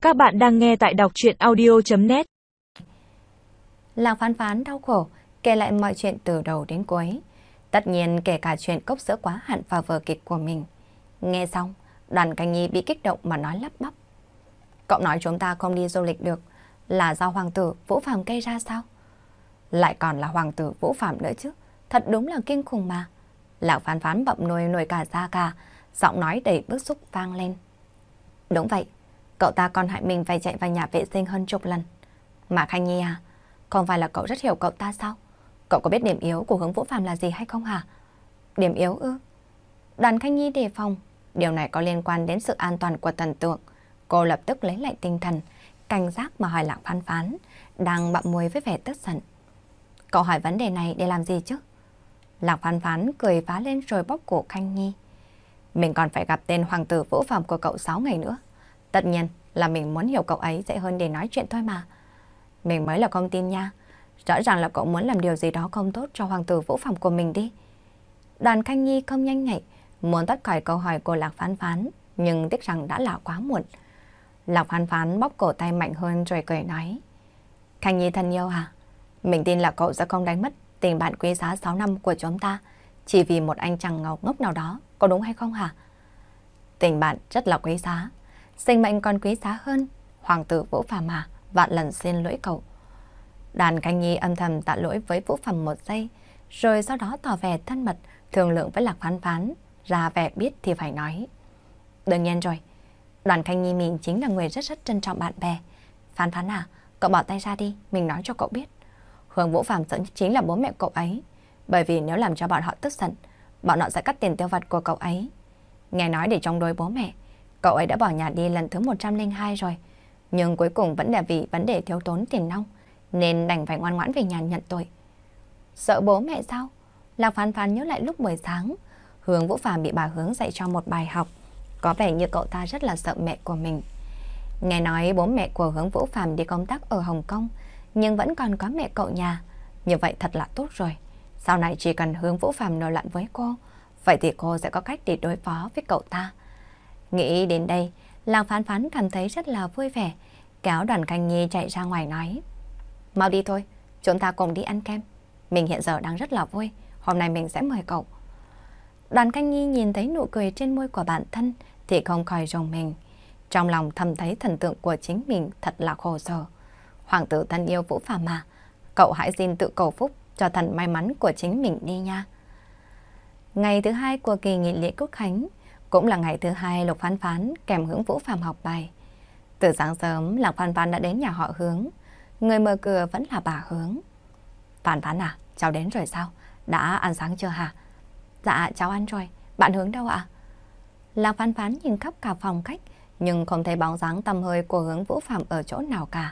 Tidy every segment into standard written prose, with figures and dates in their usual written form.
Các bạn đang nghe tại đọc truyện audio.net. Lạc Phán Phán đau khổ, kể lại mọi chuyện từ đầu đến cuối. Tất nhiên kể cả chuyện cốc sữa quá hạn vào vở kịch của mình. Nghe xong, Đoàn Canh Nhi bị kích động mà nói lắp bắp. Cậu nói chúng ta không đi du lịch được là do hoàng tử Vũ Phạm gây ra sao? Lại còn là hoàng tử Vũ Phạm nữa chứ. Thật đúng là kinh khủng mà. Lạc Phán Phán bậm nổi cả da gà, giọng nói đầy bức xúc vang lên. Đúng vậy, cậu ta còn hại mình phải chạy vào nhà vệ sinh hơn chục lần. Mà Khanh Nhi à, không phải là cậu rất hiểu cậu ta sao? Cậu có biết điểm yếu của Hướng Vũ Phạm là gì hay không hả? Điểm yếu ư? Đoàn Khanh Nhi đề phòng, điều này có liên quan đến sự an toàn của thần tượng. Cô lập tức lấy lại tinh thần, cảnh giác mà hỏi Lạc Phán Phán, đang bặm môi với vẻ tức giận. Cậu hỏi vấn đề này để làm gì chứ? Lạc Phán Phán cười phá lên rồi bóp cổ Khanh Nhi. Mình còn phải gặp tên hoàng tử Vũ Phạm của cậu 6 ngày nữa. Tất nhiên là mình muốn hiểu cậu ấy dễ hơn để nói chuyện thôi mà. Mình mới là không tin nha. Rõ ràng là cậu muốn làm điều gì đó không tốt cho hoàng tử Vũ Phạm của mình đi. Đoàn Khanh Nhi không nhanh nhạy, muốn tắt khỏi câu hỏi của Lạc Phán Phán, nhưng tiếc rằng đã là quá muộn. Lạc Phán Phán bóp cổ tay mạnh hơn rồi cười nói. Khanh Nhi thân yêu à, mình tin là cậu sẽ không đánh mất tình bạn quý giá 6 năm của chúng ta chỉ vì một anh chàng ngầu ngốc nào đó, có đúng hay không hả? Tình bạn rất là quý giá, sinh mệnh còn quý giá hơn. Hoàng tử Vũ Phạm mà, vạn lần xin lỗi cậu. Đoàn Khanh Nhi âm thầm tạ lỗi với Vũ Phạm một giây, rồi sau đó tỏ vẻ thân mật, thương lượng với Lạc Phán Phán, ra vẻ biết thì phải nói. Đương nhiên rồi, Đoàn Khanh Nhi mình chính là người rất trân trọng bạn bè. Phán Phán à, cậu bỏ tay ra đi, mình nói cho cậu biết. Hướng Vũ Phạm sợ chính là bố mẹ cậu ấy, bởi vì nếu làm cho bọn họ tức giận, bọn họ sẽ cắt tiền tiêu vặt của cậu ấy. Nghe nói để chống đối bố mẹ, cậu ấy đã bỏ nhà đi lần thứ 102 rồi. Nhưng cuối cùng vẫn là vì vấn đề thiếu tốn tiền nong, nên đành phải ngoan ngoãn về nhà nhận tội. Sợ bố mẹ sao? Lạc Phán Phán nhớ lại lúc buổi sáng, Hướng Vũ Phạm bị bà Hướng dạy cho một bài học. Có vẻ như cậu ta rất là sợ mẹ của mình. Nghe nói bố mẹ của Hướng Vũ Phạm đi công tác ở Hồng Kông, nhưng vẫn còn có mẹ cậu nhà. Như vậy thật là tốt rồi. Sau này chỉ cần Hướng Vũ Phạm nổi loạn với cô, vậy thì cô sẽ có cách để đối phó với cậu ta. Nghĩ đến đây, Lạc Phán Phán cảm thấy rất là vui vẻ, kéo Đoàn Khanh Nhi chạy ra ngoài nói. Mau đi thôi, chúng ta cùng đi ăn kem. Mình hiện giờ đang rất là vui, hôm nay mình sẽ mời cậu. Đoàn Khanh Nhi nhìn thấy nụ cười trên môi của bản thân thì không khỏi rùng mình. Trong lòng thầm thấy thần tượng của chính mình thật là khổ sở. Hoàng tử thân yêu Vũ Phạm mà, cậu hãy xin tự cầu phúc cho thần may mắn của chính mình đi nha. Ngày thứ 2 của kỳ nghỉ lễ Quốc Khánh, cũng là ngày thứ 2 Lục Phán Phán kèm Hướng Vũ Phạm học bài. Từ sáng sớm, Lạc Phán Phán đã đến nhà họ Hướng. Người mở cửa vẫn là bà Hướng. Phán Phán à, cháu đến rồi sao? Đã ăn sáng chưa hả? Dạ, cháu ăn rồi. Bạn Hướng đâu ạ? Lạc Phán Phán nhìn khắp cả phòng khách, nhưng không thấy bóng dáng tăm hơi của Hướng Vũ Phạm ở chỗ nào cả.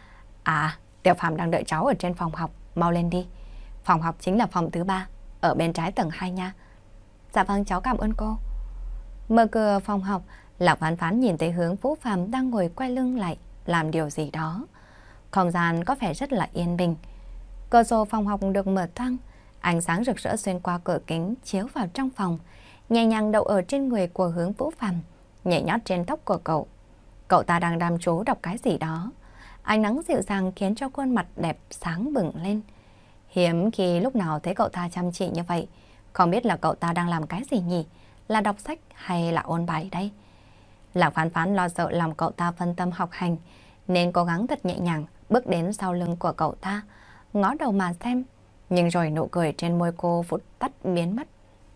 À, Tiểu Phạm đang đợi cháu ở trên phòng học, mau lên đi. Phòng học chính là phòng thứ 3, ở bên trái tầng 2 nha. Dạ vâng, cháu cảm ơn cô. Mở cửa phòng học, Lạc Phán Phán nhìn thấy Hướng Vũ Phạm đang ngồi quay lưng lại, làm điều gì đó. Không gian có vẻ rất là yên bình. Cửa sổ phòng học được mở toang, ánh sáng rực rỡ xuyên qua cửa kính chiếu vào trong phòng, nhẹ nhàng đậu ở trên người của Hướng Vũ Phạm, nhẹ nhót trên tóc của cậu. Cậu ta đang đăm chú đọc cái gì đó. Ánh nắng dịu dàng khiến cho khuôn mặt đẹp sáng bừng lên. Hiếm khi lúc nào thấy cậu ta chăm chỉ như vậy. Không biết là cậu ta đang làm cái gì nhỉ? Là đọc sách hay là ôn bài đây? Lạc Phán Phán lo sợ làm cậu ta phân tâm học hành, nên cố gắng thật nhẹ nhàng bước đến sau lưng của cậu ta, ngó đầu mà xem. Nhưng rồi nụ cười trên môi cô vụt tắt biến mất.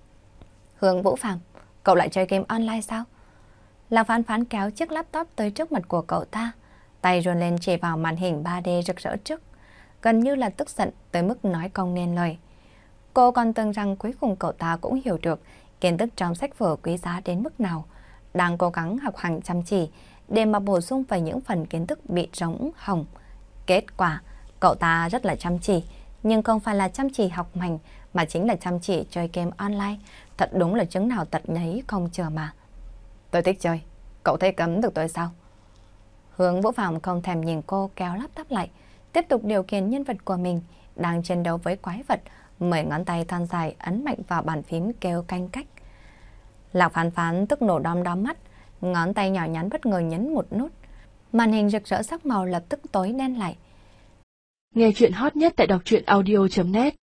Hướng Vũ Phạm, cậu lại chơi game online sao? Lạc Phán Phán kéo chiếc laptop tới trước mặt của cậu ta, tay run lên chỉ vào màn hình 3D rực rỡ trước, gần như là tức giận tới mức nói không nên lời. Cô còn tưởng rằng cuối cùng cậu ta cũng hiểu được kiến thức trong sách vở quý giá đến mức nào, đang cố gắng học hành chăm chỉ để mà bổ sung vào những phần kiến thức bị trống hồng. Kết quả, cậu ta rất là chăm chỉ, nhưng không phải là chăm chỉ học hành mà chính là chăm chỉ chơi game online. Thật đúng là chứng nào tật nấy không chờ mà. Tôi thích chơi, cậu thấy cấm được tôi sao? Hướng Vũ Phạm không thèm nhìn cô, kéo laptop lại, tiếp tục điều khiển nhân vật của mình đang chiến đấu với quái vật, 10 ngón tay thon dài ấn mạnh vào bàn phím kêu canh cách. Lạc Phán Phán tức nổ đom đóm mắt, ngón tay nhỏ nhắn bất ngờ nhấn một nút. Màn hình rực rỡ sắc màu lập tức tối đen lại. Nghe chuyện hot nhất tại đọc truyện audio.net